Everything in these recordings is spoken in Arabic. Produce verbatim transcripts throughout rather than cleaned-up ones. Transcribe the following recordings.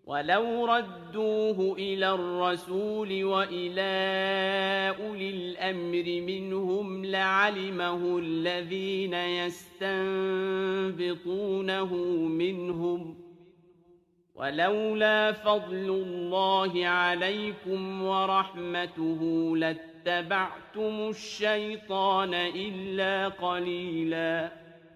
ولو ردوه إلى الرسول وإلى أولي الأمر منهم لعلمه الذين يستنبطونه منهم ولولا فضل الله عليكم ورحمته لاتبعتم الشيطان إلا قليلا.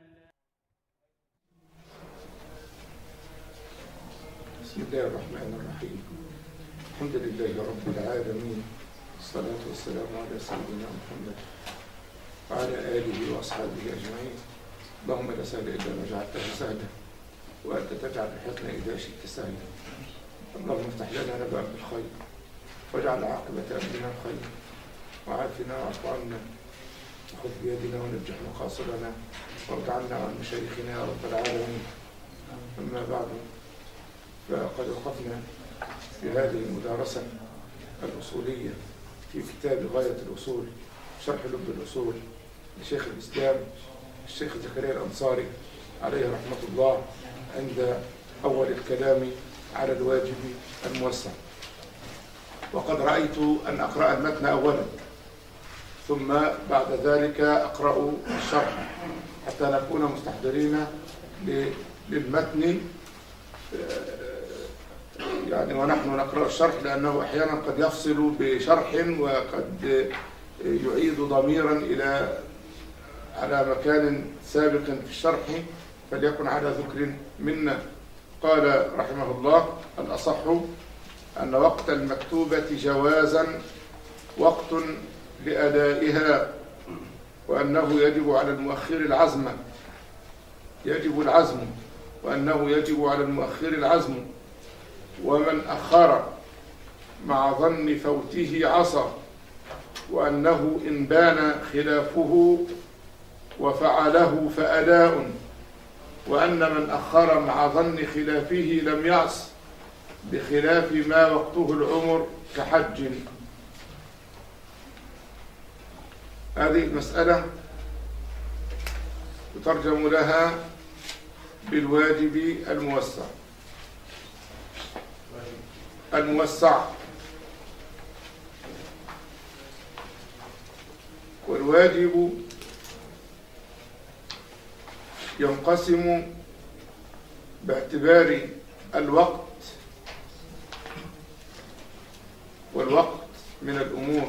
بسم الله الرحمن الرحيم. الحمد لله رب العالمين، الصلاة والسلام على سيدنا محمد وعلى آله وأصحابه أجمعين. اللهم لا سهل إلا ما جعلته سهلا وأنت تجعل الحزن إذا شئت سهلا. اللهم افتح لنا باب الخير واجعل عاقبة أمرنا خير وعافنا واعف عنا وخذ بيدنا ونجح مقاصدنا وارض عنا عن مشايخنا يا رب العالمين. أما بعد، فقد وقفنا في هذه المدارسة الأصولية في كتاب غاية الأصول شرح لب الأصول لشيخ الإسلام الشيخ زكريا الأنصاري عليه رحمة الله، عند أول الكلام على الواجب الموسع. وقد رأيت أن أقرأ المتن أولا ثم بعد ذلك أقرأ الشرح حتى نكون مستحضرين للمتن يعني ونحن نقرأ الشرح، لأنه أحيانا قد يفصل بشرح وقد يعيد ضميرا إلى على مكان سابق في الشرح، فليكن على ذكر منا. قال رحمه الله: الأصح أن وقت المكتوبة جوازا وقت لأدائها، وأنه يجب على المؤخر العزم يجب العزم وأنه يجب على المؤخر العزم ومن أخر مع ظن فوته عصى، وأنه إن بان خلافه وفعله فأداء، وأن من أخر مع ظن خلافه لم يعص بخلاف ما وقته العمر كحج. هذه المسألة يترجم لها بالواجب الموسع. الموسع والواجب ينقسم باعتبار الوقت، والوقت من الأمور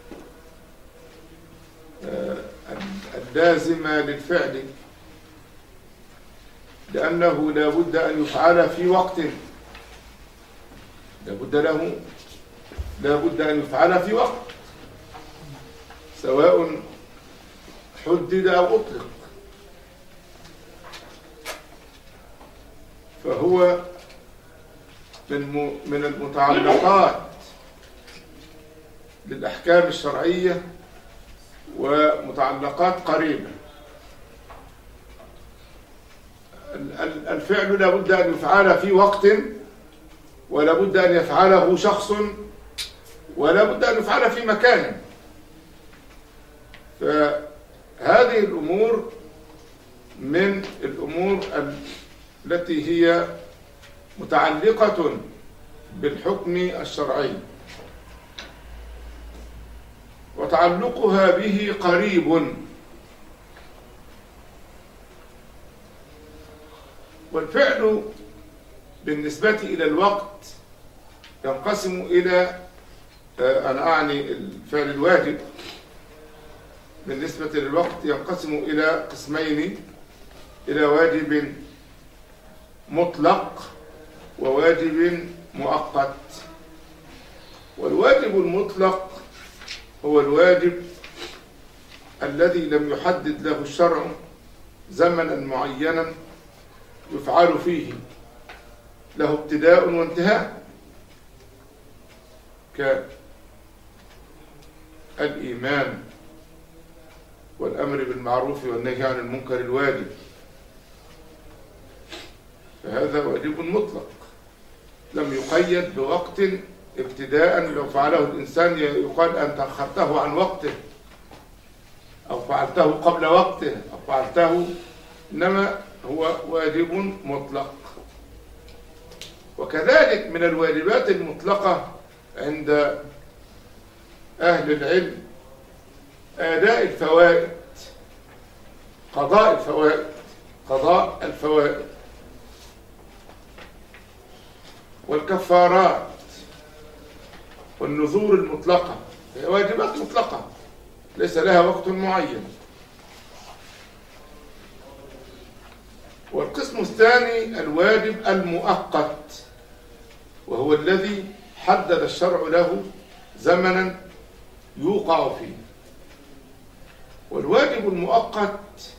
اللازمة للفعل، لأنه لا بد أن يفعل في وقت، لا بد له لا بد أن يفعل في وقت، سواء حدد أو أطلق. فهو من من المتعلقات للأحكام الشرعية ومتعلقات قريبة. الفعل لا بد أن يفعل في وقت، ولا بد أن يفعله شخص، ولا بد أن يفعل في مكان. فهذه الأمور من الأمور التي هي متعلقة بالحكم الشرعي، وتعلقها به قريب. والفعل بالنسبة إلى الوقت ينقسم إلى، أنا أعني الفعل الواجب بالنسبة للوقت ينقسم إلى قسمين: إلى واجب مطلق وواجب مؤقت. والواجب المطلق هو الواجب الذي لم يحدد له الشرع زمنا معينا يفعل فيه، له ابتداء وانتهاء، كالإيمان والأمر بالمعروف والنهي عن المنكر الواجب، فهذا واجب مطلق لم يقيد بوقت ابتداء. لو فعله الإنسان يقال أنت أخرته عن وقته، أو فعلته قبل وقته، أو فعلته، إنما هو واجب مطلق. وكذلك من الواجبات المطلقة عند أهل العلم أداء الفوائد، قضاء الفوائد قضاء الفوائد والكفارات والنذور المطلقة، هي واجبات مطلقة ليس لها وقت معين. والقسم الثاني الواجب المؤقت، وهو الذي حدد الشرع له زمنا يوقع فيه. والواجب المؤقت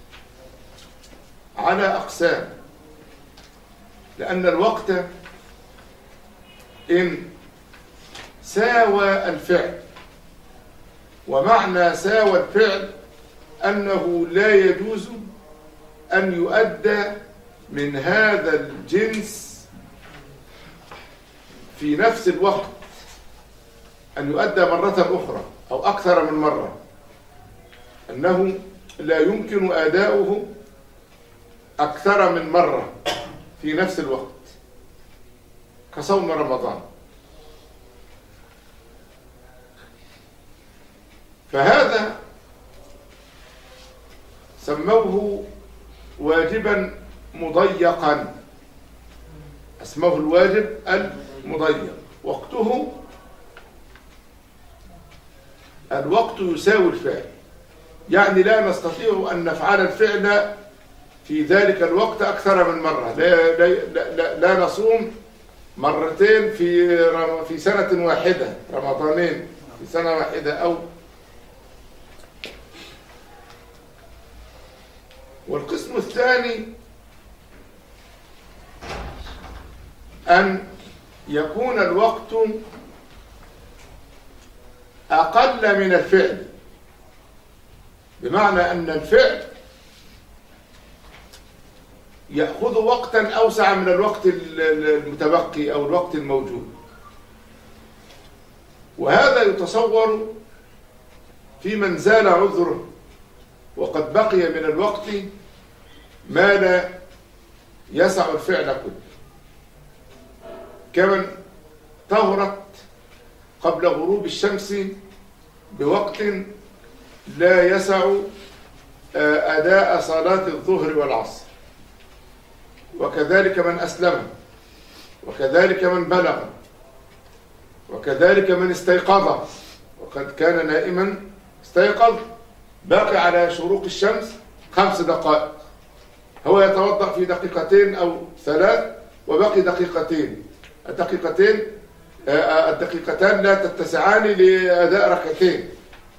على أقسام، لأن الوقت إن ساوى الفعل، ومعنى ساوى الفعل أنه لا يجوز أن يؤدى من هذا الجنس في نفس الوقت، أن يؤدى مرة أخرى أو أكثر من مرة، أنه لا يمكن أداؤه أكثر من مرة في نفس الوقت، كصوم رمضان. فهذا سموه واجبا مضيقا، اسمه الواجب المضيق. وقته الوقت يساوي الفعل، يعني لا نستطيع أن نفعل الفعل في ذلك الوقت أكثر من مرة. لا, لا, لا, لا نصوم مرتين في في سنة واحدة، رمضانين في سنة واحدة. أو والقسم الثاني أن يكون الوقت أقل من الفعل، بمعنى أن الفعل يأخذ وقتا أوسع من الوقت المتبقي أو الوقت الموجود. وهذا يتصور في من زال عذره وقد بقي من الوقت ما لا يسع الفعل كله، كمن طهرت قبل غروب الشمس بوقت لا يسع أداء صلاة الظهر والعصر، وكذلك من أسلم، وكذلك من بلغ، وكذلك من استيقظ وقد كان نائما استيقظ، باقي على شروق الشمس خمس دقائق، هو يتوضأ في دقيقتين أو ثلاث وباقي دقيقتين. الدقيقتين الدقيقتان لا تتسعان لأداء ركعتين،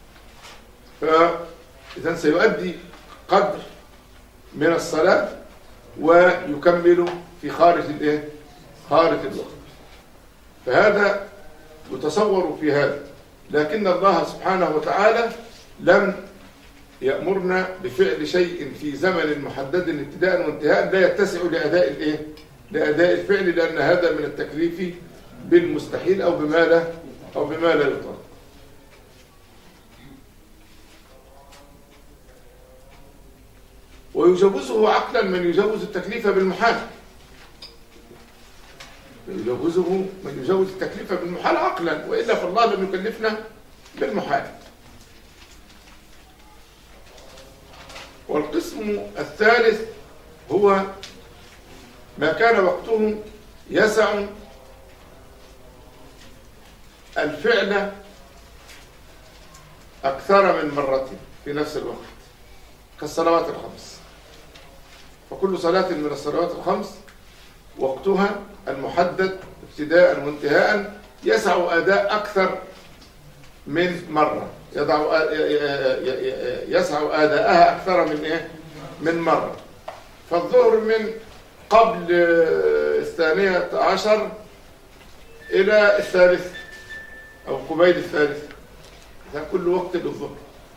فإذن سيؤدي قدر من الصلاة ويكمل في خارج الايه خارج الوقت. فهذا يتصور في هذا، لكن الله سبحانه وتعالى لم يأمرنا بفعل شيء في زمن محدد ابتداء وانتهاء لا يتسع لأداء الايه لأداء الفعل، لأن هذا من التكليف بالمستحيل أو بما لا أو بما لا يطاق. ويجوزه عقلا من يجوز التكليف بالمحال، يجوزه من يجوز التكليف بالمحال عقلا، وإلا فالله لم يكلفنا بالمحال. والقسم الثالث هو ما كان وقته يسع الفعل أكثر من مرة في نفس الوقت، كالصلوات الخمس. فكل صلاة من الصلوات الخمس وقتها المحدد ابتداء وانتهاء يسع أداء أكثر من مرة، يضع يسع أداءها أكثر من إيه؟ من مرة. فالظهر من قبل الثانية عشر إلى الثالث أو قبيل الثالث، هذا كل وقت للظهر.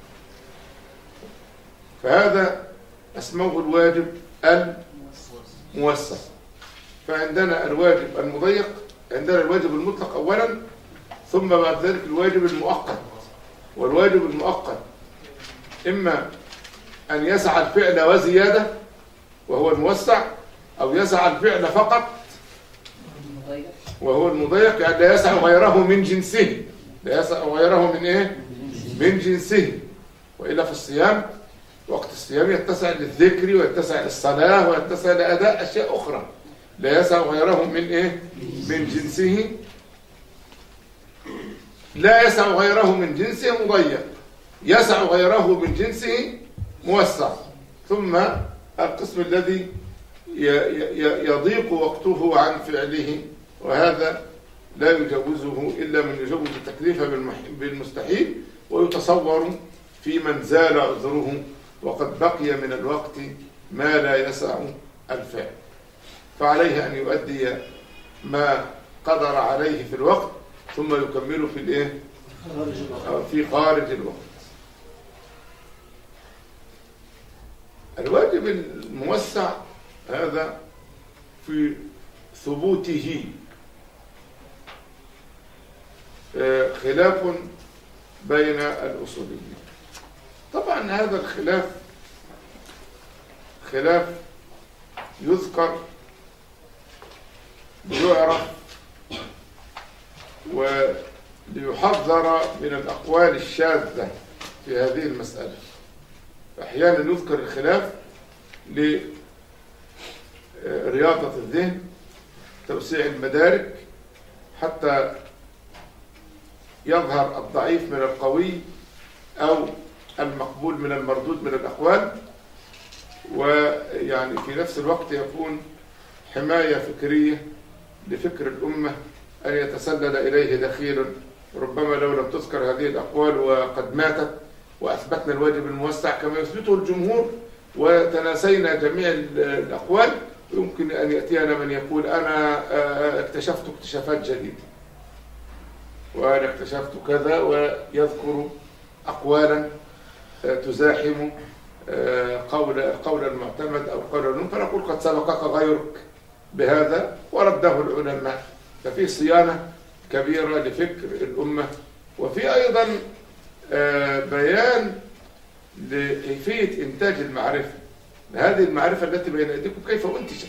فهذا اسمه الواجب الموسع. فعندنا الواجب المضيق، عندنا الواجب المطلق أولا، ثم بعد ذلك الواجب المؤقت. والواجب المؤقت إما أن يسع الفعل وزيادة وهو الموسع، أو يسع الفعل فقط وهو المضيق يعني لا يسع غيره من جنسه، لا يسع غيره من ايه؟ من جنسه. وإلا في الصيام وقت الصيام يتسع للذكر ويتسع للصلاة ويتسع لأداء أشياء أخرى، لا يسع غيره من ايه؟ من جنسه. لا يسع غيره من جنسه مضيق، يسع غيره من جنسه موسع. ثم القسم الذي يضيق وقته عن فعله، وهذا لا يجوزه إلا من يجوز التكليف بالمستحيل، ويتصور في من زال عذره وقد بقي من الوقت ما لا يسع الفعل، فعليه أن يؤدي ما قدر عليه في الوقت ثم يكمله في الايه؟ في خارج الوقت. الواجب الموسع هذا في ثبوته خلاف بين الأصوليين. طبعا هذا الخلاف خلاف يذكر ليعرف وليحذر من الأقوال الشاذة في هذه المسألة. أحيانا يذكر الخلاف لرياضة الذهن، توسيع المدارك، حتى يظهر الضعيف من القوي أو المقبول من المردود من الأقوال، ويعني في نفس الوقت يكون حماية فكرية لفكر الأمة أن يتسلل إليه دخيل ربما لو لم تذكر هذه الأقوال وقد ماتت وأثبتنا الواجب الموسع كما يثبته الجمهور وتناسينا جميع الأقوال، يمكن أن يأتينا من يقول أنا اكتشفت اكتشافات جديدة وأنا اكتشفت كذا، ويذكر أقوالا تزاحم قول قول المعتمد أو قول العلوم، فنقول قد سبقك غيرك بهذا ورده العلماء. ففي صيانة كبيرة لفكر الأمة، وفي أيضا بيان لكيفية إنتاج المعرفة، هذه المعرفة التي بين أيديكم كيف أنتجت،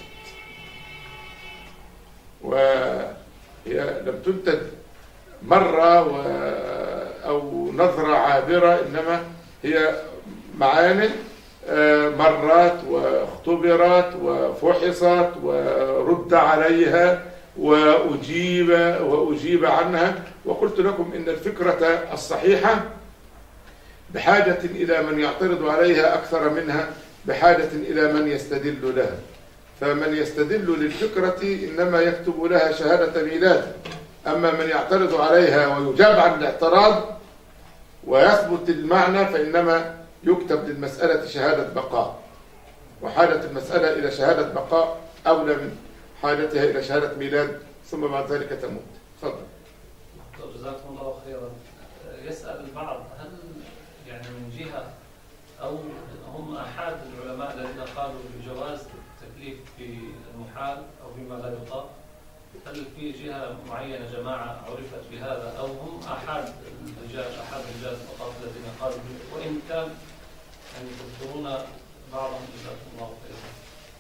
وهي لم تنتج مرة و أو نظرة عابرة، إنما هي معان مرات واختبرت وفحصت ورد عليها وأجيب وأجيب عنها. وقلت لكم إن الفكرة الصحيحة بحاجة إلى من يعترض عليها أكثر منها بحاجة إلى من يستدل لها، فمن يستدل للفكرة إنما يكتب لها شهادة ميلاد، أما من يعترض عليها ويجاب عن الاعتراض ويثبت المعنى فإنما يكتب للمسألة شهادة بقاء، وحاجة المسألة إلى شهادة بقاء أولى من حاجتها إلى شهادة ميلاد ثم بعد ذلك تموت. تفضل. جزاكم الله خيرا. يسأل البعض هل يعني من جهة أو هم أحد العلماء الذين قالوا بجواز التكليف في المحال أو فيما لا يطاق، هل في جهة معينة جماعة عرفت بهذا أو هم أحد الرجال أحد الرجال فقط الذين قالوا، وإن كان يعني تذكرون بعضهم جزاكم الله خيرا؟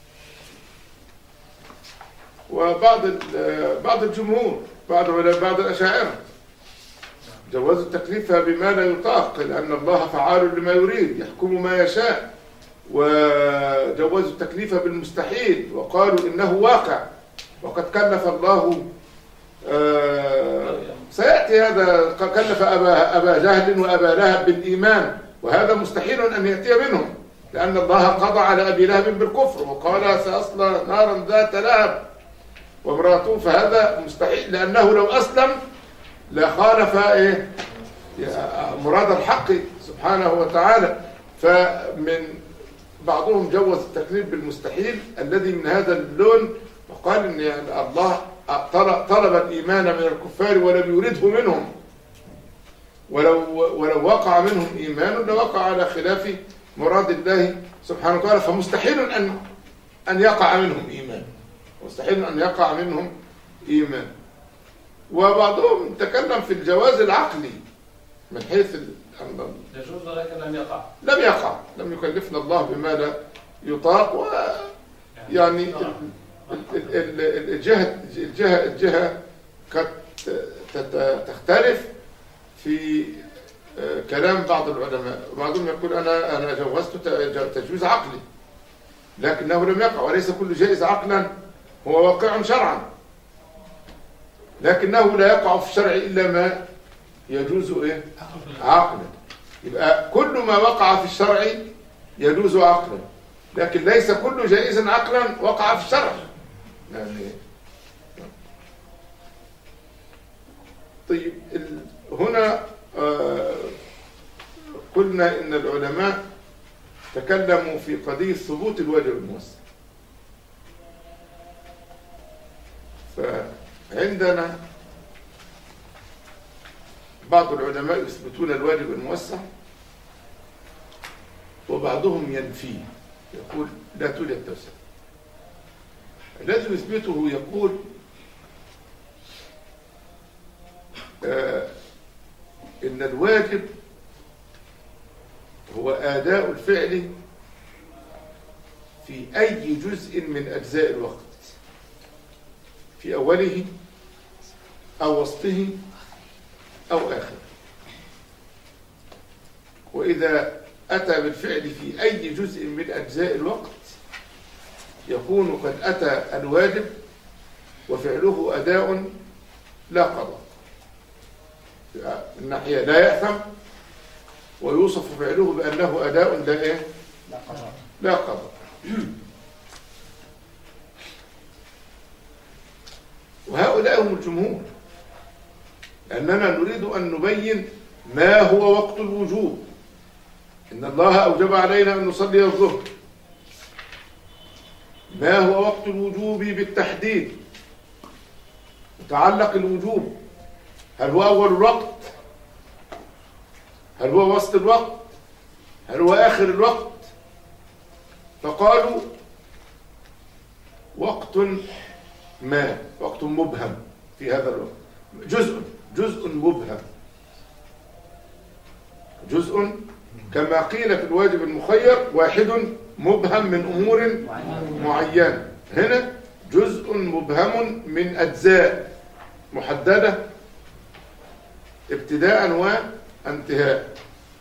وبعض بعض الجمهور بعض بعض الأشاعرة جوزوا التكليف بما لا يطاق، لأن الله فعال لما يريد يحكم ما يشاء، وجوزوا التكليف بالمستحيل وقالوا إنه واقع وقد كلف الله آه سيأتي هذا كلف أبا, أبا جهل وأبا لهب بالإيمان، وهذا مستحيل أن يأتي منهم لأن الله قضى على أبي لهب بالكفر وقال سأصلى نارا ذات لهب وامرأته، فهذا مستحيل لأنه لو أسلم لخالف إيه مراد الحق سبحانه وتعالى. فمن بعضهم جوز التكليف بالمستحيل الذي من هذا اللون وقال إن يعني الله طلب الإيمان من الكفار ولم يرده منهم، ولو ولو وقع منهم إيمان لوقع على خلاف مراد الله سبحانه وتعالى، فمستحيل أن أن يقع منهم إيمان، مستحيل أن يقع منهم إيمان. وبعضهم تكلم في الجواز العقلي من حيث يجوز ولكن لم يقع لم يقع لم يكلفنا الله بما لا يطاق، و يعني الجهة الجهة الجهة قد تختلف في كلام بعض العلماء. بعضهم يقول أنا أنا جوزت تجويز عقلي، لكنه لم يقع، وليس كل جائز عقلا هو واقع شرعا، لكنه لا يقع في الشرع إلا ما يجوز إيه؟ عقلا. يبقى كل ما وقع في الشرع يجوز عقلا، لكن ليس كل جائز عقلا وقع في الشرع. يعني طيب هنا آه قلنا إن العلماء تكلموا في قضية ثبوت الواجب الموسع. فعندنا بعض العلماء يثبتون الواجب الموسع، وبعضهم ينفيه، يقول لا توجد توسع. الذي يثبته يقول آه إن الواجب هو أداء الفعل في أي جزء من أجزاء الوقت، في أوله أو وسطه أو آخره. وإذا أتى بالفعل في أي جزء من أجزاء الوقت يكون قد أتى الواجب وفعله أداء لا قضاء. من ناحية لا يأثم، ويوصف فعله بأنه أداء لا إيه؟ لا قضاء. لا قضاء. وهؤلاء هم الجمهور، لأننا نريد أن نبين ما هو وقت الوجوب. إن الله أوجب علينا أن نصلي الظهر. ما هو وقت الوجوب بالتحديد؟ يتعلق الوجوب، هل هو أول الوقت؟ هل هو وسط الوقت؟ هل هو آخر الوقت؟ فقالوا وقت ما، وقت مبهم في هذا الوقت، جزء جزء مبهم، جزء كما قيل في الواجب المخير واحد مبهم من أمور معينة. هنا جزء مبهم من أجزاء محددة ابتداء وانتهاء.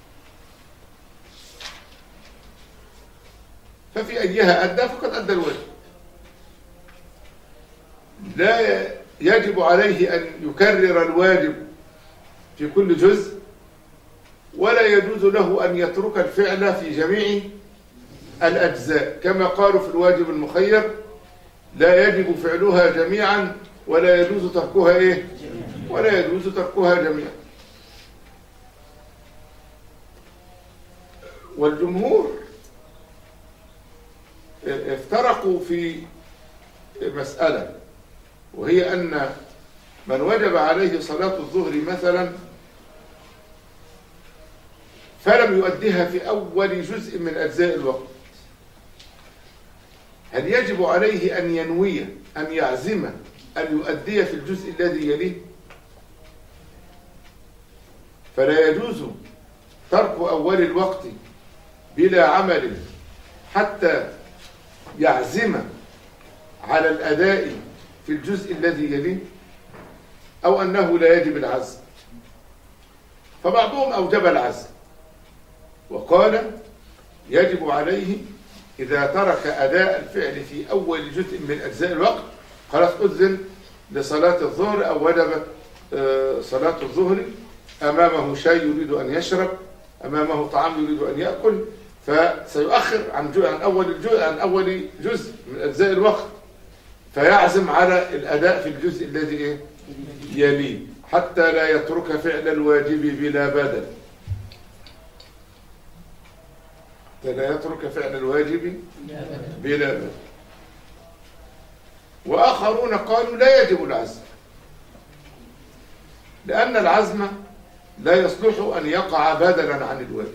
ففي أيها أدى فقد أدى الواجب، لا يجب عليه أن يكرر الواجب في كل جزء، ولا يجوز له أن يترك الفعل في جميع الأجزاء، كما قالوا في الواجب المخير لا يجب فعلها جميعا ولا يجوز تركها إيه؟ ولا يجوز تركها جميعا. والجمهور افترقوا في مسألة، وهي أن من وجب عليه صلاة الظهر مثلا فلم يؤديها في أول جزء من أجزاء الوقت، هل يجب عليه أن ينوي أن يعزم أن يؤدي في الجزء الذي يليه؟ فلا يجوز ترك أول الوقت بلا عمل حتى يعزم على الأداء في الجزء الذي يليه، أو أنه لا يجب العزم. فبعضهم أوجب العزم وقال يجب عليه إذا ترك أداء الفعل في أول جزء من أجزاء الوقت، خلاص أذن لصلاة الظهر أو وجبت صلاة الظهر، أمامه شيء يريد أن يشرب، أمامه طعام يريد أن يأكل، فسيؤخر عن عن أول الجزء عن أول جزء من أجزاء الوقت، فيعزم على الأداء في الجزء الذي يليه حتى لا يترك فعل الواجب بلا بدل، حتى لا يترك فعل الواجب بلا بدل. وآخرون قالوا لا يجب العزم، لأن العزم لا يصلح أن يقع بدلا عن الواجب،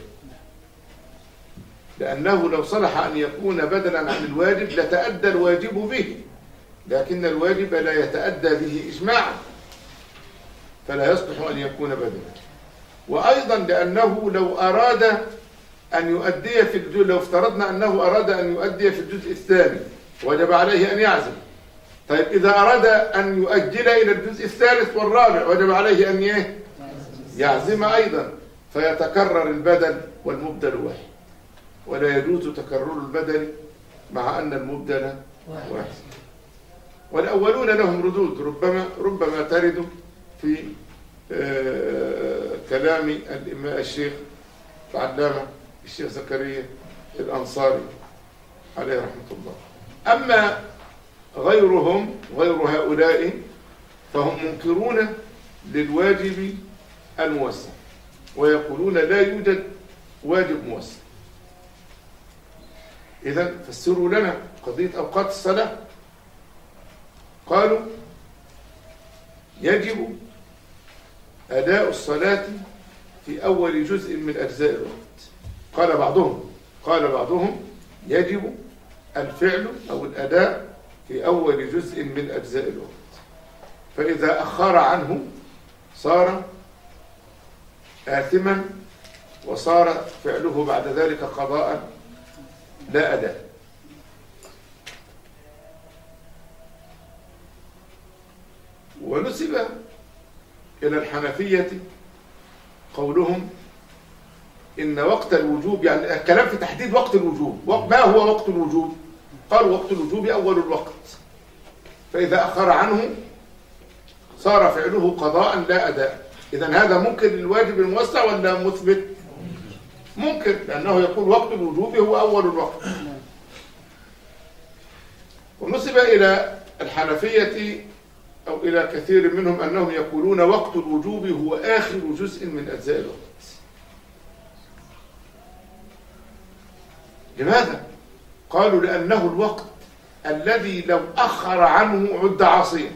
لأنه لو صلح أن يكون بدلا عن الواجب لتأدى الواجب به، لكن الواجب لا يتأدى به إجماعا، فلا يصلح أن يكون بدلا. وأيضا لأنه لو أراد أن يؤدي في الجزء، لو افترضنا أنه أراد أن يؤدي في الجزء الثاني وجب عليه أن يعزم، طيب إذا أراد أن يؤجل إلى الجزء الثالث والرابع وجب عليه أن إيه؟ يعزم أيضا، فيتكرر البدل والمبدل واحد، ولا يجوز تكرر البدل مع أن المبدل واحد. والأولون لهم ردود ربما ربما ترد في آه كلام الإمام الشيخ العلامة الشيخ زكريا الأنصاري عليه رحمة الله. أما غيرهم غير هؤلاء فهم منكرون للواجب الموسع، ويقولون لا يوجد واجب موسع. إذن فسروا لنا قضية أوقات الصلاة. قالوا يجب أداء الصلاة في أول جزء من أجزاء الوقت. قال بعضهم قال بعضهم يجب الفعل أو الأداء في أول جزء من أجزاء الوقت، فإذا أخر عنه صار آثما وصار فعله بعد ذلك قضاء لا أداء. ونسب إلى الحنفية قولهم إن وقت الوجوب، يعني الكلام في تحديد وقت الوجوب. ما هو وقت الوجوب؟ قالوا وقت الوجوب أول الوقت، فإذا أخر عنه صار فعله قضاء لا أداء. إذن هذا ممكن للواجب الموسع ولا مثبت؟ ممكن، لأنه يقول وقت الوجوب هو أول الوقت. ونسب إلى الحنفية أو إلى كثير منهم أنهم يقولون وقت الوجوب هو آخر جزء من أجزاء الوقت. لماذا؟ قالوا لأنه الوقت الذي لو أخر عنه عد عاصيا،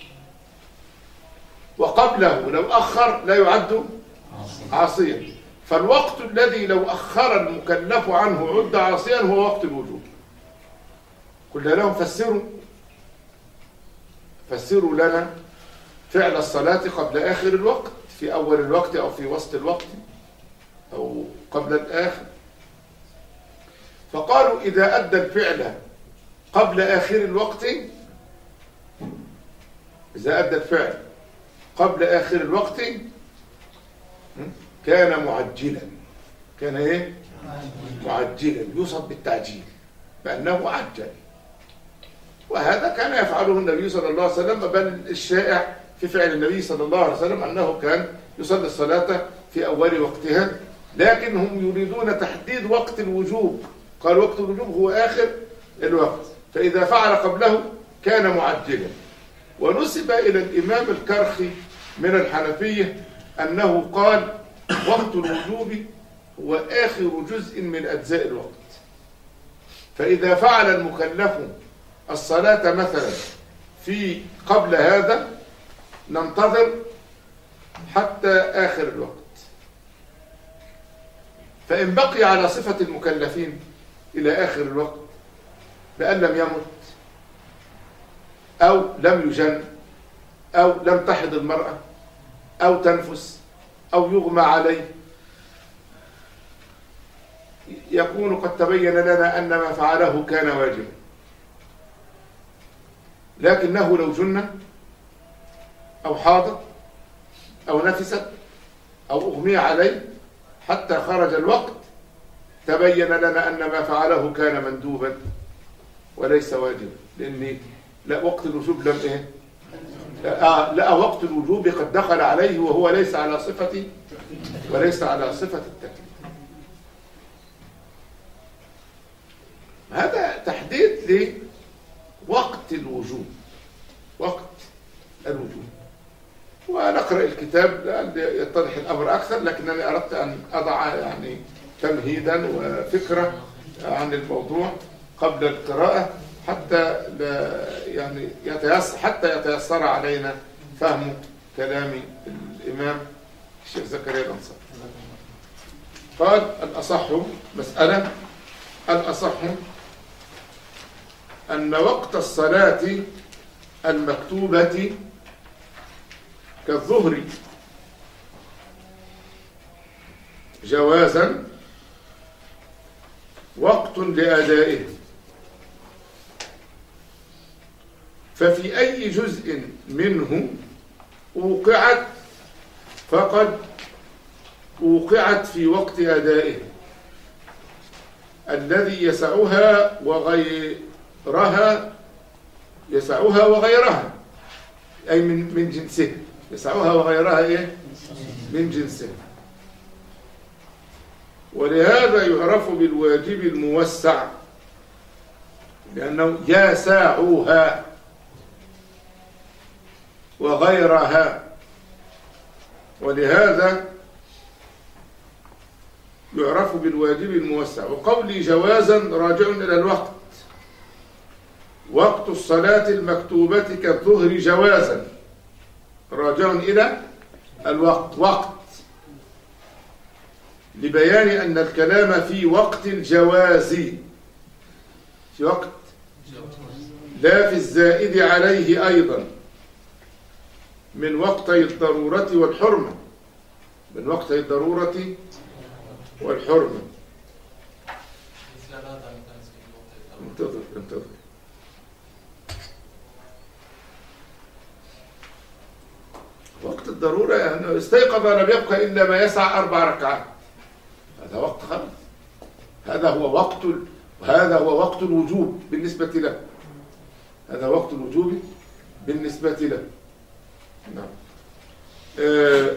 وقبله لو أخر لا يعد عاصيا. فالوقت الذي لو أخر المكلف عنه عد عاصيا هو وقت الوجوب. قلنا لهم فسروا فسروا لنا فعل الصلاة قبل آخر الوقت، في أول الوقت أو في وسط الوقت أو قبل الآخر. فقالوا إذا أدى الفعل قبل آخر الوقت، إذا أدى الفعل قبل آخر الوقت كان معجلا. كان إيه؟ معجلا، يوصف بالتعجيل بأنه عجل. وهذا كان يفعله النبي صلى الله عليه وسلم، بل الشائع في فعل النبي صلى الله عليه وسلم أنه كان يصلي الصلاة في أول وقتها، لكن هم يريدون تحديد وقت الوجوب. قال وقت الوجوب هو آخر الوقت، فإذا فعل قبله كان معجلا. ونسب إلى الإمام الكرخي من الحنفية أنه قال وقت الوجوب هو آخر جزء من أجزاء الوقت، فإذا فعل المكلف الصلاة مثلا في قبل هذا ننتظر حتى آخر الوقت، فإن بقي على صفة المكلفين إلى آخر الوقت بأن لم يمت أو لم يجن أو لم تحض المرأة أو تنفس أو يغمى عليه، يكون قد تبين لنا أن ما فعله كان واجبا. لكنه لو جن أو حاض أو نفست أو أغمي عليه حتى خرج الوقت تبين لنا أن ما فعله كان مندوبا وليس واجبا، لأن لا وقت الوجوب لم إيه؟ لا, لا وقت الوجوب قد دخل عليه وهو ليس على صفة وليس على صفة التكليف. هذا تحديد لوقت الوجوب، وقت الوجوب. ونقرأ الكتاب يتضح الأمر أكثر، لكنني أردت أن أضع يعني تمهيدا وفكرة عن الموضوع قبل القراءة حتى لا يعني يتيسر حتى يتيسر علينا فهم كلام الإمام الشيخ زكريا الأنصاري. قال الأصح مسألة الأصح أن وقت الصلاة المكتوبة كالظهر جوازا وقت لأدائه، ف ففي أي جزء منه وقعت فقد وقعت في وقت أدائه الذي يسعها وغيرها يسعها وغيرها أي من من جنسه يسعها وغيرها إيه؟ من جنسه. ولهذا يعرف بالواجب الموسع لأنه يسعها وغيرها، ولهذا يعرف بالواجب الموسع. وقولي جوازا راجع إلى الوقت، وقت الصلاة المكتوبة كالظهر جوازا راجع إلى الوقت، وقت لبيان أن الكلام في وقت الجواز، في وقت لا في الزائد عليه أيضا من وقتي الضرورة والحرمة، من وقتي الضرورة والحرمة. انتظر انتظر وقت الضرورة يعني استيقظ لم يبقى إلا ما يسع أربع ركعات، هذا وقت خلص، هذا هو وقت وهذا هو وقت الوجوب بالنسبة له، هذا وقت الوجوب بالنسبة له. نعم. أه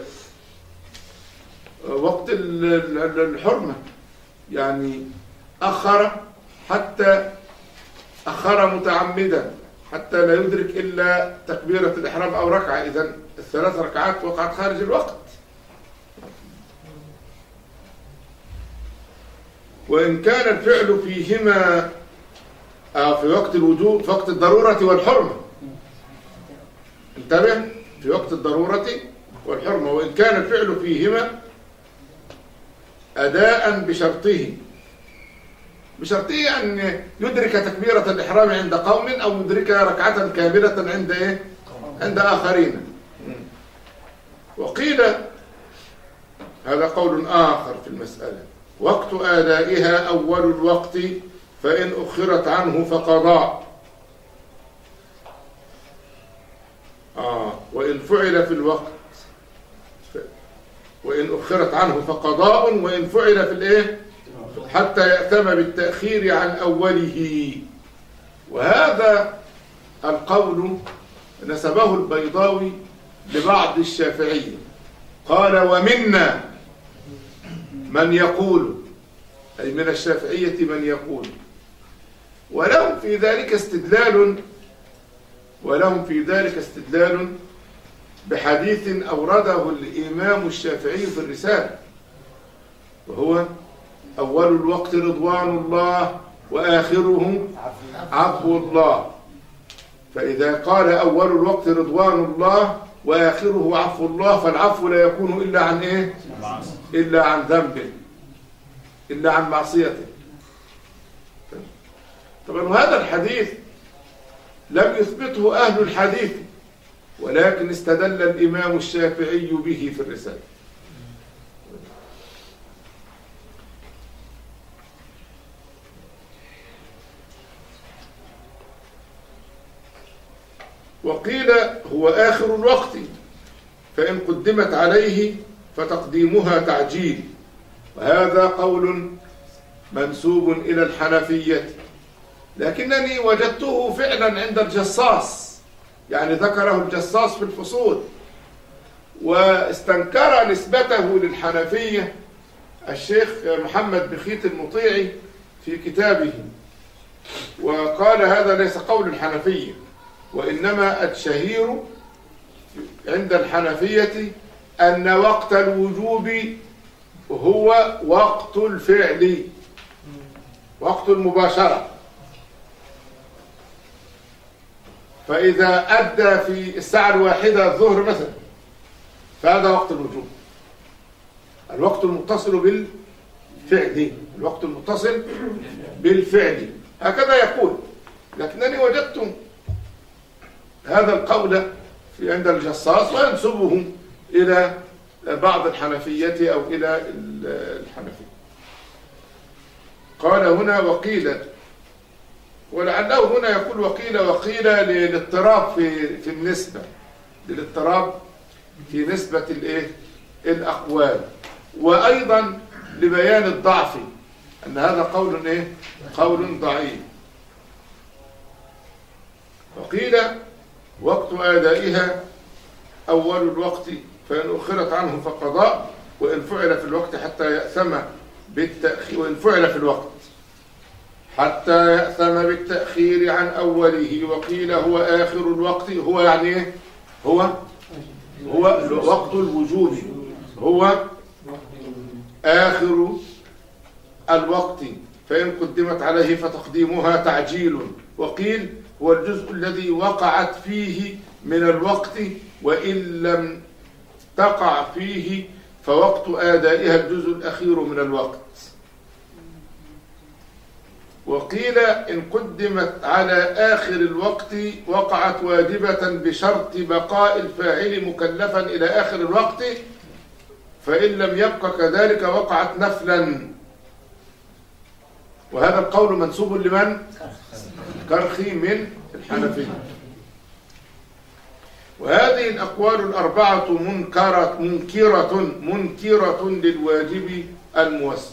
وقت الحرمة يعني أخر حتى أخر متعمدا حتى لا يدرك إلا تكبيرة الإحرام أو ركعة، إذن الثلاث ركعات وقعت خارج الوقت. وإن كان الفعل فيهما في وقت الوجوب في وقت الضرورة والحرمة، انتبه، في وقت الضرورة والحرمة، وإن كان الفعل فيهما أداء بشرطه، بشرطه أن يدرك تكبيرة الإحرام عند قوم أو يدرك ركعة كاملة عند إيه؟ عند آخرين. وقيل هذا قول آخر في المسألة، وقت آدائها أول الوقت فإن أخرت عنه فقضاء، آه وإن فعل في الوقت وإن أخرت عنه فقضاء، وإن فعل في الإيه حتى يأتم بالتأخير عن أوله. وهذا القول نسبه البيضاوي لبعض الشافعية، قال ومنا من يقول، أي من الشافعية من يقول، ولهم في ذلك استدلال ولهم في ذلك استدلال بحديث أورده الإمام الشافعي في الرسالة، وهو أول الوقت رضوان الله وآخره عفو الله. فإذا قال أول الوقت رضوان الله وآخره عفو الله، فالعفو لا يكون إلا عن إيه؟ إلا عن ذنب، إلا عن معصيته. طبعا وهذا الحديث لم يثبته أهل الحديث، ولكن استدل الإمام الشافعي به في الرسالة. وقيل هو آخر الوقت، فإن قدمت عليه فتقديمها تعجيل، وهذا قول منسوب إلى الحنفية، لكنني وجدته فعلا عند الجصاص، يعني ذكره الجصاص في الفصول، واستنكر نسبته للحنفية الشيخ محمد بخيت المطيعي في كتابه، وقال هذا ليس قول الحنفية، وإنما الشهير عند الحنفية أن وقت الوجوب هو وقت الفعل، وقت المباشرة. فإذا أدى في الساعة الواحدة الظهر مثلا فهذا وقت الوجوب، الوقت المتصل بالفعل، الوقت المتصل بالفعل، هكذا يقول. لكنني وجدت هذا القول في عند الجصاص وينسبه إلى بعض الحنفية أو إلى الحنفية. قال هنا وقيل ولعله هنا يقول وقيل وقيل للاضطراب في في النسبة، للاضطراب في نسبة الايه الأقوال، وأيضا لبيان الضعف أن هذا قول ايه قول ضعيف. وقيل وقت أدائها أول الوقت فإن أخرت عنه فقضاء، وإن فعل في الوقت حتى يأثم بالتأخير، وإن فعل في الوقت حتى يأثم بالتأخير عن أوله. وقيل هو آخر الوقت، هو يعني ايه هو هو وقت الوجوب، هو آخر الوقت فإن قدمت عليه فتقديمها تعجيل. وقيل هو الجزء الذي وقعت فيه من الوقت، وإن لم تقع فيه فوقت آدائها الجزء الأخير من الوقت. وقيل إن قدمت على آخر الوقت وقعت واجبة بشرط بقاء الفاعل مكلفا إلى آخر الوقت، فإن لم يبق كذلك وقعت نفلا. وهذا القول منسوب لمن؟ كرخي من الحنفية. وهذه الأقوال الأربعة منكرة منكرة منكرة للواجب الموسع،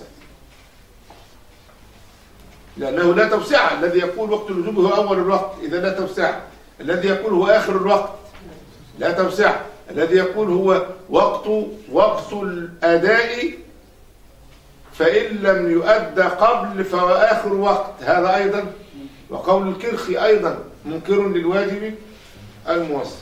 لأنه لا توسعة. الذي يقول وقت الوجوب هو أول الوقت إذا لا توسعة، الذي يقول هو آخر الوقت لا توسعة، الذي يقول هو وقت وقت الأداء فإن لم يؤدى قبل فهو آخر وقت، هذا أيضا. وقول الكرخي أيضا منكر للواجب الموسع.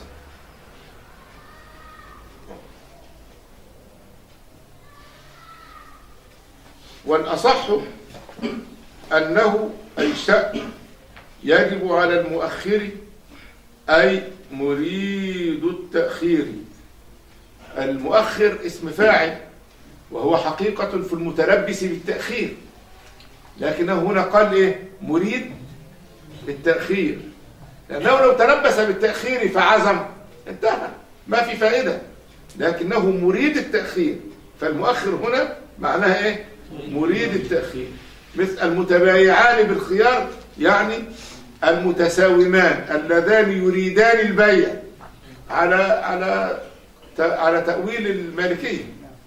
والأصح أنه أي شأن يجب على المؤخر أي مريد التأخير. المؤخر اسم فاعل وهو حقيقة في المتلبس بالتأخير، لكنه هنا قال إيه مريد التأخير، لأنه لو تلبس بالتأخير فعزم انتهى ما في فائدة، لكنه مريد التأخير. فالمؤخر هنا معناها إيه مريد التأخير. مثل المتبايعان بالخيار يعني المتساومان اللذان يريدان البيع على على على تأويل المالكية.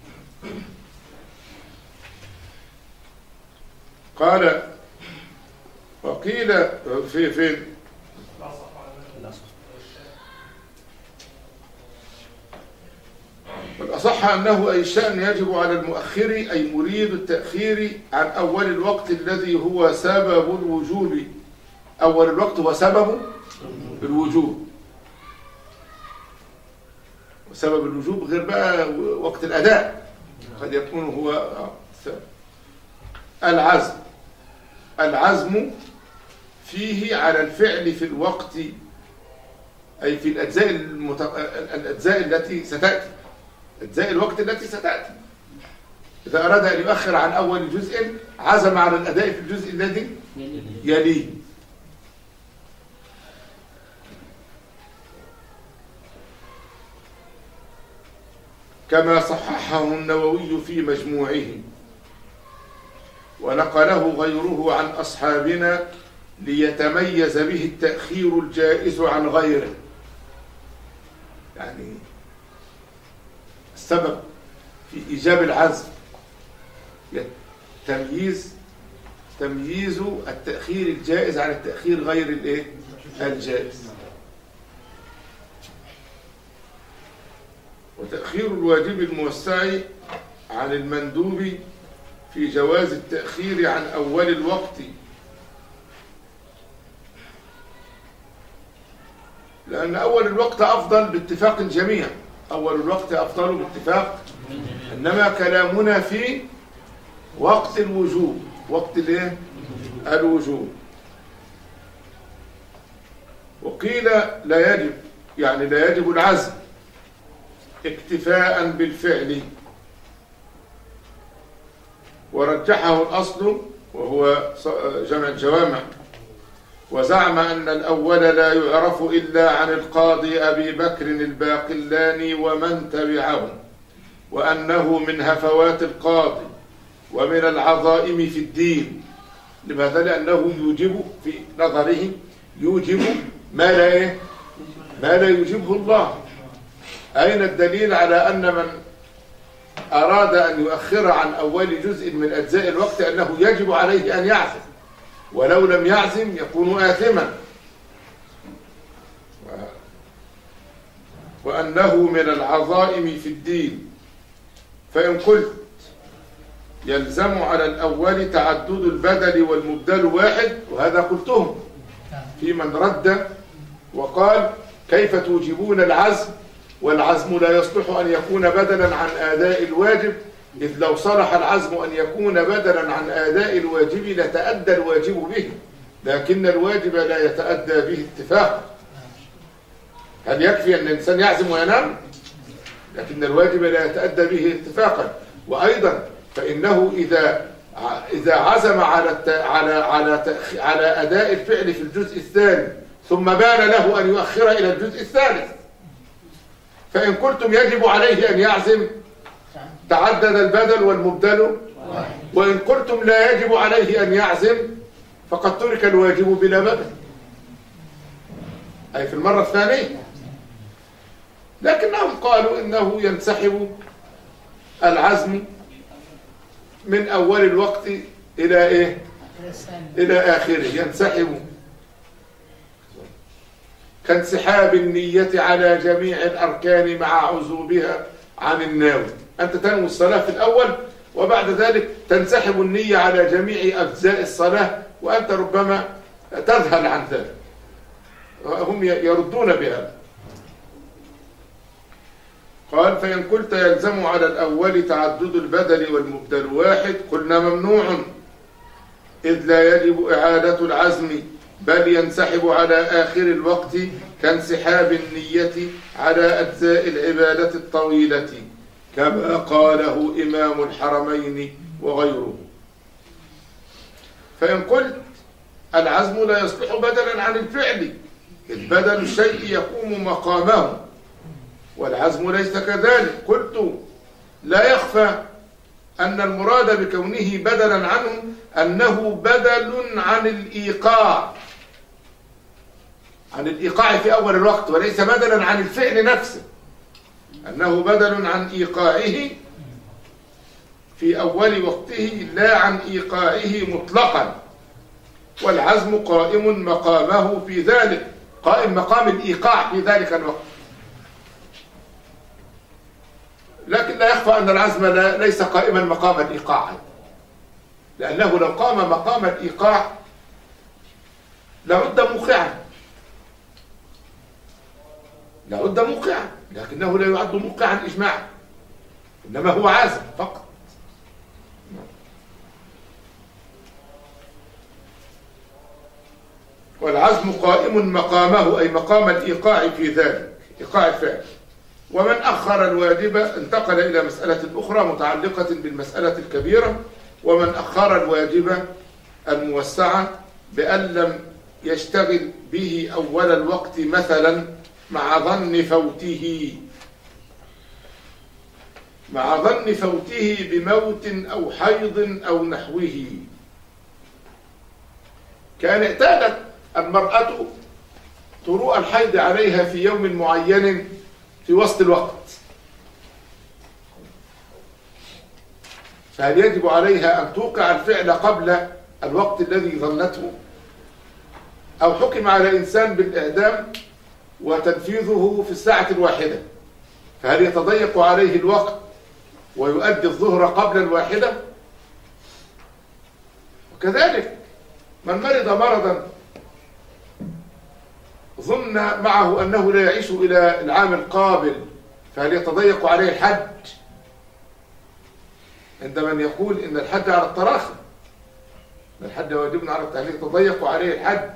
قال وقيل في فين والأصح أنه أي شأن يجب على المؤخر أي مريد التأخير عن أول الوقت الذي هو سبب الوجوب. أول الوقت هو سبب الوجوب، وسبب الوجوب غير بقى وقت الأداء، قد يكون هو العزم. العزم فيه على الفعل في الوقت أي في الأجزاء, المت... الأجزاء التي ستأتي، أجزاء الوقت التي ستأتي. إذا أراد أن يؤخر عن أول جزء عزم على الأداء في الجزء الذي يليه. كما صححه النووي في مجموعه، ونقله غيره عن أصحابنا ليتميز به التأخير الجائز عن غيره. يعني السبب في إيجاب العزم تمييز تمييز التأخير الجائز عن التأخير غير الايه الجائز. وتأخير الواجب الموسع عن المندوب في جواز التأخير عن أول الوقت، لأن أول الوقت أفضل باتفاق الجميع، أول الوقت أفضل باتفاق، إنما كلامنا في وقت الوجوب، وقت الايه الوجوب. وقيل لا يجب، يعني لا يجب العزم اكتفاء بالفعل، ورجحه الأصل وهو جمع الجوامع، وزعم أن الأول لا يعرف إلا عن القاضي أبي بكر الباقلاني ومن تبعه، وأنه من هفوات القاضي ومن العظائم في الدين، لماذا؟ لأنه يوجب في نظره يوجب ما لا إيه؟ ما لا يوجبه الله. أين الدليل على أن من أراد أن يؤخر عن أول جزء من أجزاء الوقت أنه يجب عليه أن يعزم، ولو لم يعزم يكون آثما، وأنه من العظائم في الدين. فإن قلت يلزم على الأول تعدد البدل والمبدل واحد، وهذا قلتهم في من رد وقال كيف توجبون العزم والعزم لا يصلح أن يكون بدلا عن أداء الواجب، إذ لو صلح العزم أن يكون بدلا عن أداء الواجب لتأدى الواجب به، لكن الواجب لا يتأدى به اتفاقا. هل يكفي أن الإنسان يعزم وينام؟ لكن الواجب لا يتأدى به اتفاقا. وأيضا فإنه إذا إذا عزم على على على على أداء الفعل في الجزء الثاني ثم بان له أن يؤخر إلى الجزء الثالث، فإن قلتم يجب عليه أن يعزم تعدد البدل والمبدل، وإن قلتم لا يجب عليه أن يعزم فقد ترك الواجب بلا بدل، أي في المرة الثانية. لكنهم قالوا إنه ينسحب العزم من أول الوقت إلى إيه؟ إلى آخره، ينسحب كانسحاب النية على جميع الأركان مع عزوبها عن الناوي. أنت تنوي الصلاة في الأول وبعد ذلك تنسحب النية على جميع أجزاء الصلاة وأنت ربما تذهل عن ذلك. هم يردون بهذا. قال فإن قلت يلزم على الأول تعدد البدل والمبدل واحد، قلنا ممنوع، إذ لا يجب إعادة العزم بل ينسحب على آخر الوقت كانسحاب النية على أجزاء العبادة الطويلة، كما قاله إمام الحرمين وغيره. فإن قلت العزم لا يصلح بدلا عن الفعل، إذ بدل الشيء يقوم مقامه والعزم ليس كذلك، قلت لا يخفى أن المراد بكونه بدلا عنه أنه بدل عن الإيقاع عن الإيقاع في أول الوقت، وليس بدلا عن الفعل نفسه، أنه بدل عن إيقاعه في أول وقته لا عن إيقاعه مطلقا، والعزم قائم مقامه في ذلك، قائم مقام الإيقاع في ذلك الوقت. لكن لا يخفى أن العزم ليس قائما مقام الإيقاع، لأنه لو قام مقام الإيقاع لعد موقعا لعد موقعا لكنه لا يعد موقعا إجماعا، إنما هو عازم فقط. والعزم قائم مقامه، أي مقام الإيقاع في ذلك، إيقاع الفعل. ومن أخر الواجب انتقل إلى مسألة أخرى متعلقة بالمسألة الكبيرة، ومن أخر الواجب الموسعة بأن لم يشتغل به أول الوقت مثلا مع ظن فوته مع ظن فوته بموت أو حيض أو نحوه. كان اعتادت المرأة طروء الحيض عليها في يوم معين في وسط الوقت، فهل يجب عليها أن توقع الفعل قبل الوقت الذي ظنته؟ أو حكم على إنسان بالإعدام وتنفيذه في الساعة الواحدة، فهل يتضيق عليه الوقت ويؤدي الظهر قبل الواحدة؟ وكذلك من مرض مرضا ظن معه أنه لا يعيش إلى العام القابل، فهل يتضيق عليه الحج؟ عندما من يقول إن الحج على التراخي، إن الحج واجب على التعليق، يتضيق عليه الحج.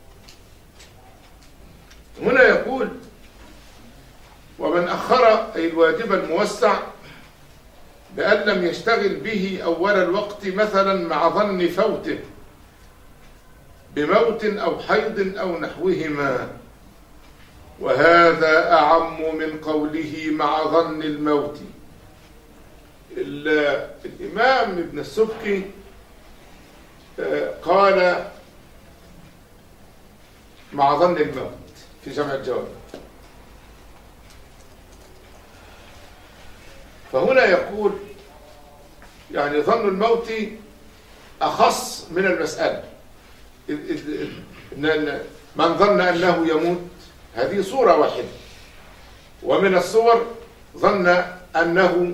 هنا يقول ومن أخر أي الواجب الموسع بأن لم يشتغل به أول الوقت مثلا مع ظن فوته بموت أو حيض أو نحوهما، وهذا أعم من قوله مع ظن الموت. الإمام ابن السبكي قال مع ظن الموت في جمع الجوامع. فهنا يقول يعني ظن الموت أخص من المسألة. من ظن أنه يموت هذه صورة واحدة، ومن الصور ظن أنه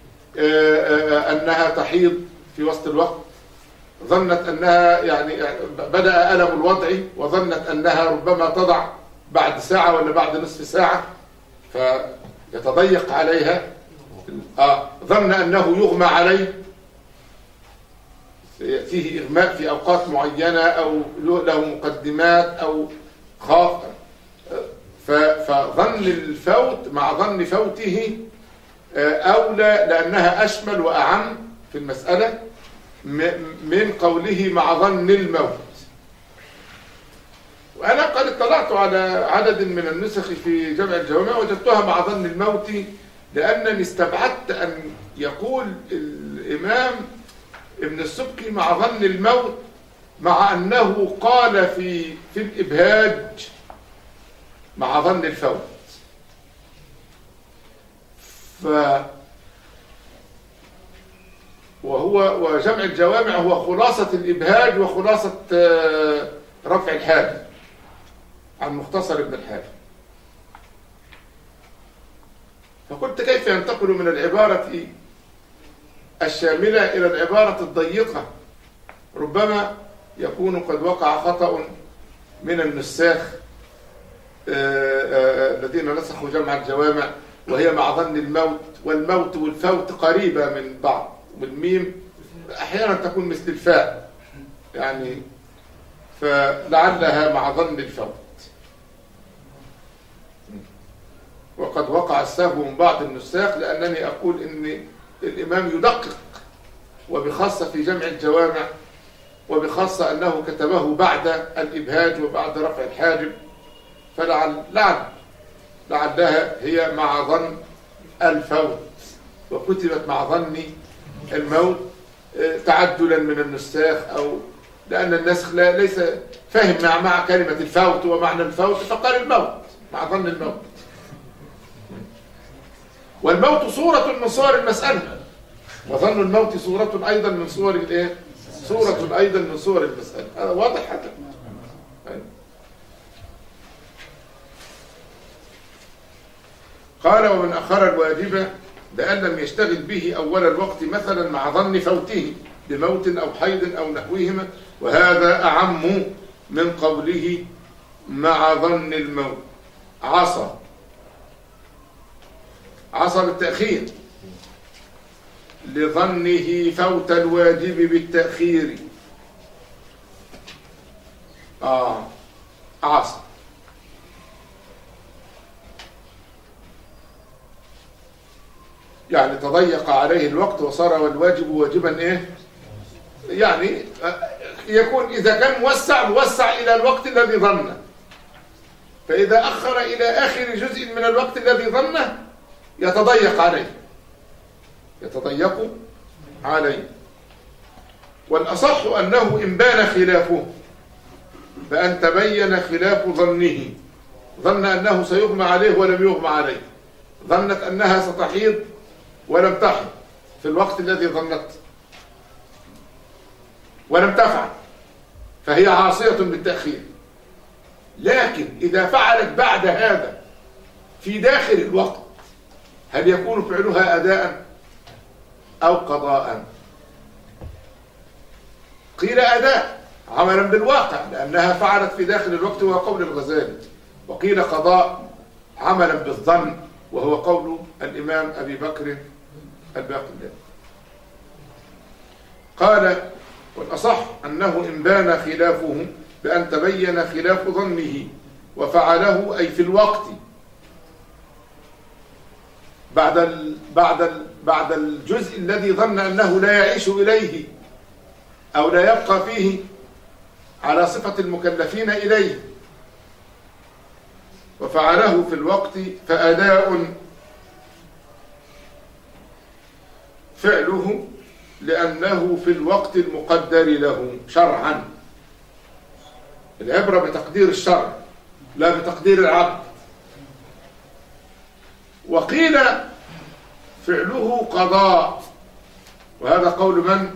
أنها تحيض في وسط الوقت، ظنت أنها يعني بدأ ألم الوضع، وظنت أنها ربما تضع بعد ساعة ولا بعد نصف ساعة فيتضيق عليها. آه ظن أنه يغمى عليه، فيه إغماء في أوقات معينة أو له مقدمات أو خاف، فظن الفوت مع ظن فوته أولى لأنها أشمل وأعم في المسألة من قوله مع ظن الموت. وأنا قد اطلعت على عدد من النسخ في جمع الجوامع وجدتها مع ظن الموت، لأنني استبعدت أن يقول الإمام ابن السبكي مع ظن الموت مع أنه قال في في الإبهاج مع ظن الفوت. ف وهو وجمع الجوامع هو خلاصة الإبهاج وخلاصة رفع الحال عن مختصر ابن الحاج. فقلت كيف ينتقل من العبارة الشاملة إلى العبارة الضيقة؟ ربما يكون قد وقع خطأ من النساخ الذين نسخوا جمع الجوامع، وهي مع ظن الموت، والموت والفوت قريبة من بعض، والميم أحيانا تكون مثل الفاء يعني، فلعلها مع ظن الفوت. وقد وقع السهو من بعض النساخ، لأنني أقول إن الإمام يدقق، وبخاصة في جمع الجوامع، وبخاصة أنه كتبه بعد الإبهاج وبعد رفع الحاجب، فلعل لعل لعلها هي مع ظن الفوت، وكتبت مع ظن الموت تعدلا من النساخ، أو لأن النسخ لا ليس فهم مع, مع كلمة الفوت ومعنى الفوت، فقال الموت مع ظن الموت. والموت صورة من صور المسألة، وظن الموت صورة أيضا من صور الايه؟ صورة أيضا من صور المسألة. هذا واضح حتى. قال ومن أخر الواجب بأن لم يشتغل به أول الوقت مثلا مع ظن فوته بموت أو حيض أو نحوهما، وهذا أعم من قوله مع ظن الموت. عصى عصى بالتأخير لظنه فوت الواجب بالتأخير. آه عصى يعني تضيق عليه الوقت وصار الواجب واجبا ايه؟ يعني يكون إذا كان موسع موسع إلى الوقت الذي ظنه، فإذا أخر إلى آخر جزء من الوقت الذي ظنه يتضيق عليه يتضيق عليه. والأصح أنه إن بان خلافه، فأن تبين خلاف ظنه، ظن أنه سيغمى عليه ولم يغمى عليه، ظنت أنها ستحيض ولم تحض في الوقت الذي ظنت ولم تفعل، فهي عاصية بالتأخير. لكن إذا فعلت بعد هذا في داخل الوقت، هل يكون فعلها أداء أو قضاء؟ قيل أداء عملا بالواقع لأنها فعلت في داخل الوقت وهو قول الغزالي، وقيل قضاء عملا بالظن وهو قول الإمام أبي بكر الباقلاني. قال والأصح أنه إن بان خلافه بأن تبين خلاف ظنه وفعله أي في الوقت بعد ال بعد ال بعد الجزء الذي ظن أنه لا يعيش إليه أو لا يبقى فيه على صفة المكلفين إليه، وفعله في الوقت فأداء فعله لأنه في الوقت المقدر له شرعا. العبرة بتقدير الشرع لا بتقدير العبد. وقيل فعله قضاء، وهذا قول من؟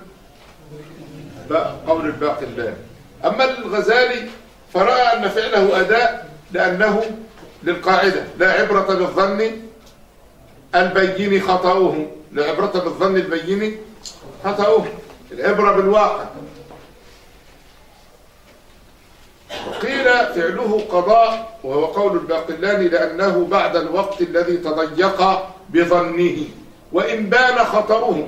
قول الباقلاني. أما الغزالي فرأى أن فعله أداء لأنه للقاعدة لا عبرة بالظن البين خطأه، لا عبرة بالظن البين خطأه، العبرة بالواقع. وقيل فعله قضاء، وهو قول الباقلاني لأنه بعد الوقت الذي تضيق بظنه وإن بان خطأه.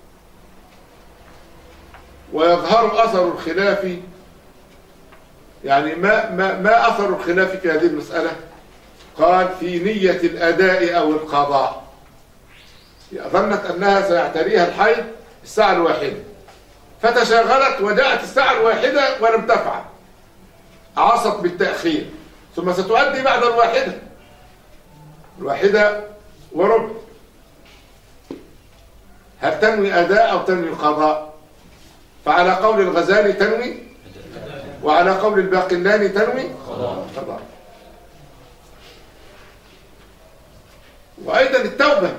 ويظهر أثر الخلاف، يعني ما, ما, ما أثر الخلاف في هذه المسألة؟ قال في نية الأداء أو القضاء. ظنت أنها سيعتريها الحيض الساعة الواحدة فتشاغلت وجاءت الساعة الواحدة ولم تفعل، عصت بالتأخير، ثم ستؤدي بعد الواحدة الواحدة وربع. هل تنوي أداء أو تنوي قضاء؟ فعلى قول الغزالي تنوي، وعلى قول الباقلاني تنوي قضاء. وأيضا التوبة،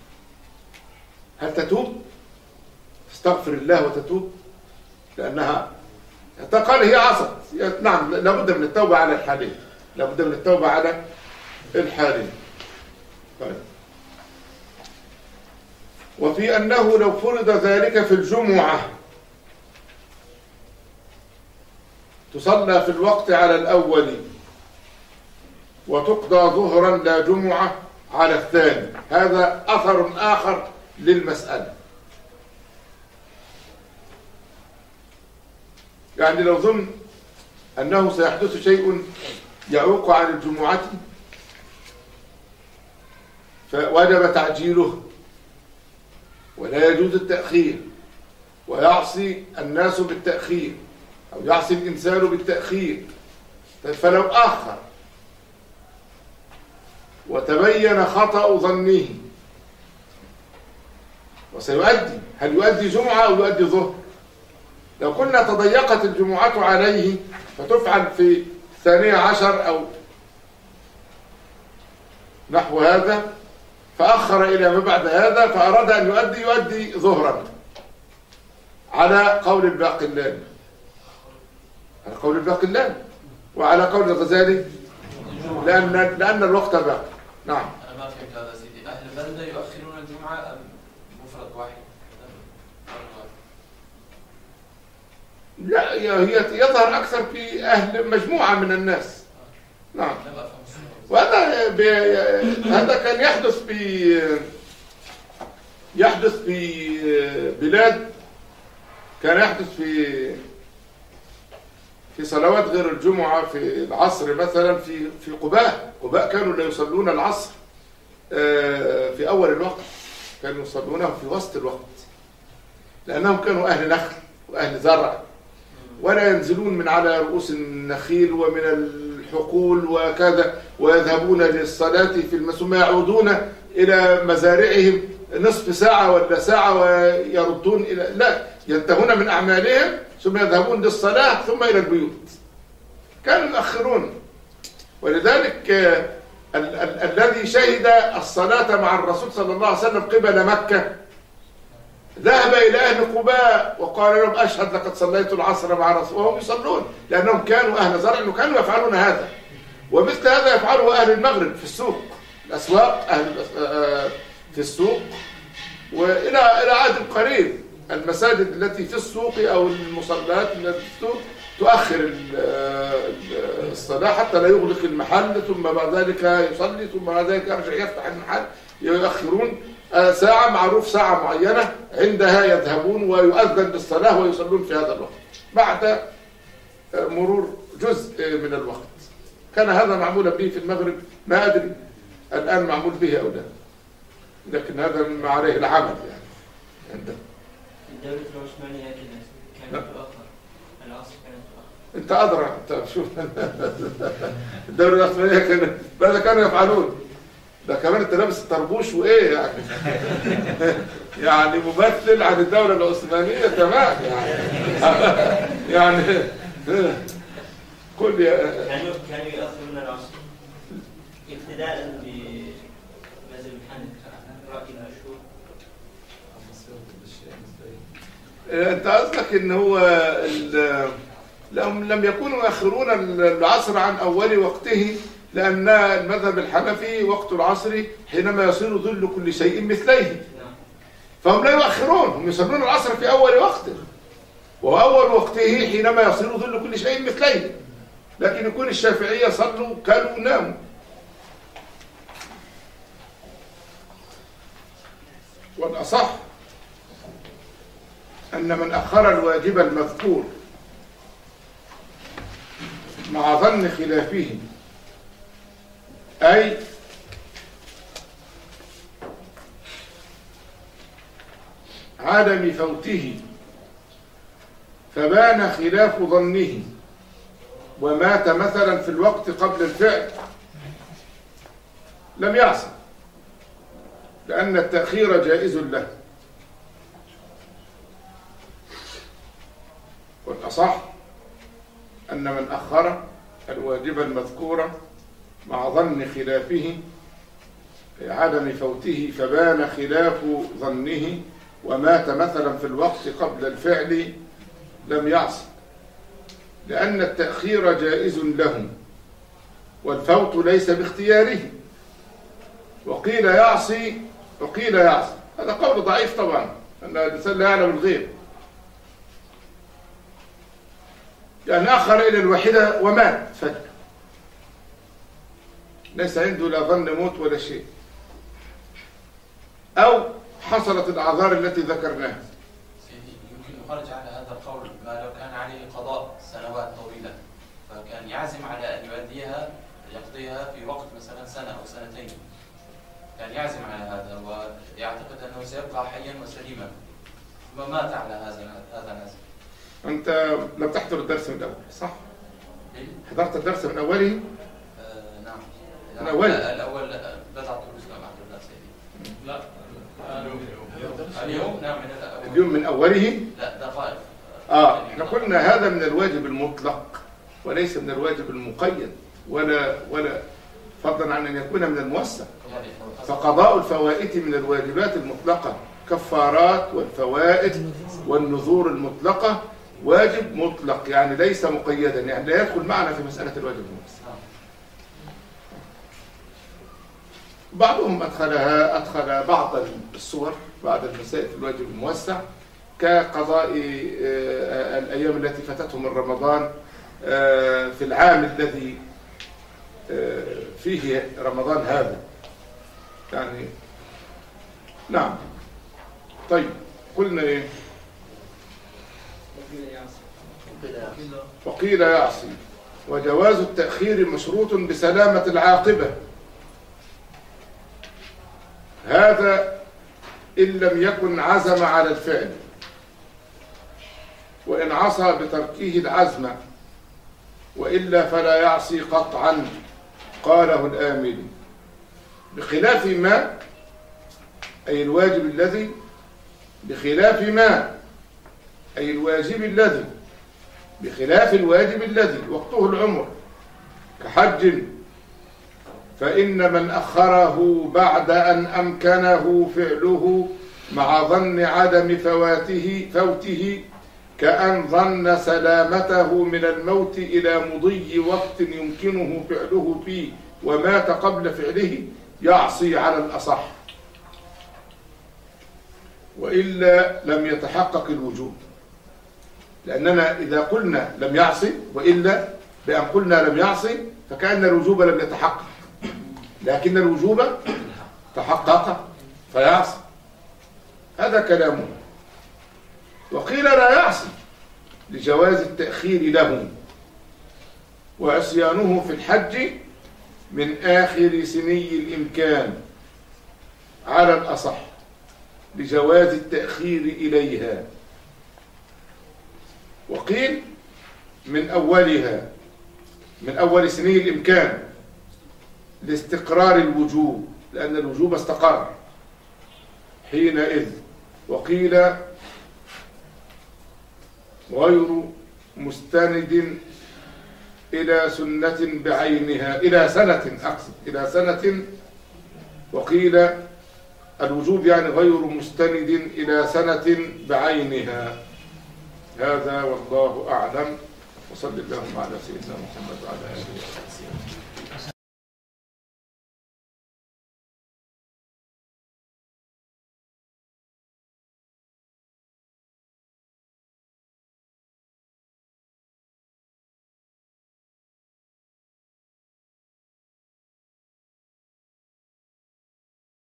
هل تتوب؟ تستغفر الله وتتوب؟ لأنها قال هي عصت. نعم، لابد من التوبة على الحالين، لابد من التوبة على الحالين. طيب. وفي أنه لو فرض ذلك في الجمعة تصلى في الوقت على الأول وتقضى ظهرا لا جمعة على الثاني. هذا أثر آخر للمسألة. يعني لو ظن أنه سيحدث شيء يعوق عن الجمعة فوجب تعجيله ولا يجوز التأخير، ويعصي الناس بالتأخير أو يعصي الإنسان بالتأخير، فلو آخر وتبين خطأ ظنه وسيؤدي، هل يؤدي جمعة أو يؤدي ظهر؟ لو كنا تضيقت الجمعة عليه فتفعل في الثانية عشر أو نحو هذا، فأخر إلى ما بعد هذا فأراد أن يؤدي يؤدي ظهرا على قول الباقلاني، على قول الباقلاني وعلى قول الغزالي لأن لأن الوقت باقي. نعم. أنا ما فهمت هذا سيدي. أهل البلدة يؤخرون الجمعة أم مفرد واحد؟ لا، هي يظهر أكثر في أهل مجموعة من الناس. نعم. وهذا ب... هذا كان يحدث في يحدث في بلاد، كان يحدث في في صلوات غير الجمعة في العصر مثلا في في قباء. قباء كانوا لا يصلون العصر في أول الوقت، كانوا يصلونه في وسط الوقت، لأنهم كانوا أهل نخل وأهل زرع، ولا ينزلون من على رؤوس النخيل ومن الحقول وكذا، ويذهبون للصلاة في المسجد، يعودون إلى مزارعهم نصف ساعة ولا ساعة ويردون إلى، لا، ينتهون من أعمالهم ثم يذهبون للصلاة ثم إلى البيوت. كانوا يؤخرون. ولذلك ال ال الذي شهد الصلاة مع الرسول صلى الله عليه وسلم قبل مكة ذهب إلى أهل قباء وقال لهم أشهد لقد صليت العصر مع الرسول، وهم يصلون لأنهم كانوا أهل زرع وكانوا يفعلون هذا. ومثل هذا يفعله أهل المغرب في السوق، الأسواق، أهل في السوق، وإلى إلى عهد قريب المساجد التي في السوق أو المصلات التي في السوق تؤخر الصلاة حتى لا يغلق المحل، ثم بعد ذلك يصلي، ثم بعد ذلك يرجع يفتح المحل. يؤخرون ساعة، معروف ساعة معينة عندها يذهبون ويؤذن بالصلاة ويصلون في هذا الوقت بعد مرور جزء من الوقت. كان هذا معمولا به في المغرب، ما أدري الآن معمول به أو لا، لكن هذا ما عليه العمل يعني عنده. الدولة العثمانية كانت تؤخر العصر، كانت تؤخر. أنت أدرى، أنت شوف الدولة العثمانية كانت ماذا كانوا يفعلون؟ ده كمان أنت لابس الطربوش وإيه يعني يعني ممثل عن الدولة العثمانية تمام يعني يعني كل كانوا كانوا يؤخرون العصر ابتداء بمذهب الحنفي رأي المشهور. انت قصدك ان هو لم لم يكونوا يؤخرون العصر عن اول وقته، لان المذهب الحنفي وقت العصر حينما يصير ظل كل شيء مثليه، فهم لا يؤخرون، هم يصلون العصر في اول وقته، واول وقته حينما يصير ظل كل شيء مثليه. لكن يكون الشافعيه صلوا كانوا ناموا. والاصح أن من أخر الواجب المذكور مع ظن خلافه، أي عدم فوته فبان خلاف ظنه ومات مثلا في الوقت قبل الفعل، لم يعصي، لأن التأخير جائز له. والأصح أن من أخر الواجب المذكور مع ظن خلافه عدم فوته فبان خلاف ظنه ومات مثلا في الوقت قبل الفعل لم يعصي، لأن التأخير جائز له والفوت ليس باختياره. وقيل يعصي وقيل يعصي، هذا قول ضعيف طبعا، أن الإنسان لا يعلم الغيب. يعني أخر إلى الواحدة ومات فجأة، ليس عنده لا ظن موت ولا شيء، أو حصلت الأعذار التي ذكرناها. سيدي يمكن يخرج على هذا القول ما لو كان عليه قضاء سنوات طويلة، فكان يعزم على أن يؤديها يقضيها في وقت مثلا سنة أو سنتين، كان يعزم على هذا ويعتقد أنه سيبقى حيا وسليما، ثم مات على هذا هذا العزم. أنت لم تحضر الدرس من الأول صح؟ حضرت الدرس من أوله؟ آه نعم. من أوله؟ الأول بدأت دروس لم أحضر الدرس. لا اليوم نعم من الأول. اليوم من أوله؟ لا دقائق. آه احنا قلنا هذا من الواجب المطلق وليس من الواجب المقيد، ولا ولا فضلا عن أن يكون من الموسع. فقضاء الفوائت من الواجبات المطلقة، كفارات والفوائت والنذور المطلقة واجب مطلق، يعني ليس مقيدا، يعني لا يدخل معنا في مسألة الواجب الموسع. بعضهم أدخلها أدخل بعض الصور بعض المسائل في الواجب الموسع، كقضاء الأيام التي فاتته من رمضان في العام الذي فيه رمضان هذا، يعني نعم. طيب قلنا ايه؟ وقيل يعصي. وجواز التأخير مشروط بسلامة العاقبة، هذا إن لم يكن عزم على الفعل، وإن عصى بتركه العزم، وإلا فلا يعصي قطعا، قاله الآملي. بخلاف ما، أي الواجب الذي، بخلاف ما أي الواجب الذي، بخلاف الواجب الذي وقته العمر كحج، فإن من أخره بعد أن أمكنه فعله مع ظن عدم فواته فوته كأن ظن سلامته من الموت إلى مضي وقت يمكنه فعله فيه ومات قبل فعله، يعصي على الأصح، وإلا لم يتحقق الوجوب. لأننا إذا قلنا لم يعصي، وإلا بأن قلنا لم يعصي فكأن الوجوب لم يتحقق، لكن الوجوب تحقق فيعصي، هذا كلامه. وقيل لا يعصي لجواز التأخير له، وعصيانه في الحج من آخر سني الإمكان على الأصح لجواز التأخير إليها. وقيل من أولها، من أول سني الإمكان لاستقرار الوجوب، لأن الوجوب استقر حينئذ، وقيل غير مستند إلى سنة بعينها، إلى سنة أقصد، إلى سنة. وقيل الوجوب يعني غير مستند إلى سنة بعينها. هذا والله أعلم، وصلى اللهم على سيدنا محمد وعلى آله وصحبه.